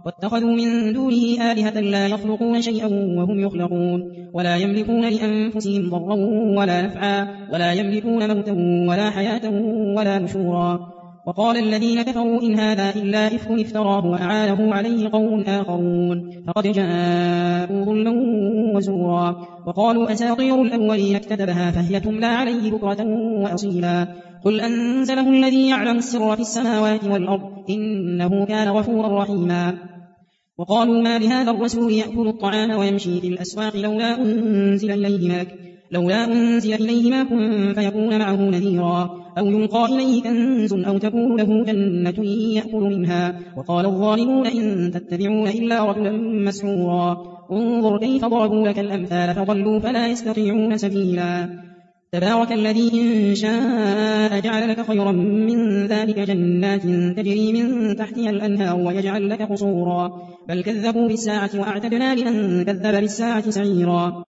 واتخذوا من دونه آلهة لا يخلقون شيئا وهم يخلقون ولا يملكون لأنفسهم ضرا ولا نفعا ولا يملكون موتا ولا حياة ولا نشورا. وقال الذين كفروا إن هذا إلا إفك افتراه وأعانه عليه قوم آخرون فقد جاءوا ظلما وزورا. وقالوا أساطير الأولين اكتتبها فهي تملى عليه بكرة وأصيلا. قل أنزله الذي يعلم السر في السماوات والأرض إنه كان غفورا رحيما. وقالوا ما لهذا الرسول يأكل الطعام ويمشي في الأسواق لولا أنزل إليه ملك فيكون معه نذيرا أو يلقى إليه كنز أو تكون له جنة يأكل منها. وقال الظالمون إن تتبعون إلا رجلا مسحورا. انظر كيف ضربوا لك الأمثال فضلوا فلا يستطيعون سبيلا. تبارك الذي إن شاء جعل لك خيرا من ذلك جنات تجري من تحتها الأنهار ويجعل لك قصورا. بل كذبوا بالساعة وأعتدنا لمن كذب بالساعة سعيرا.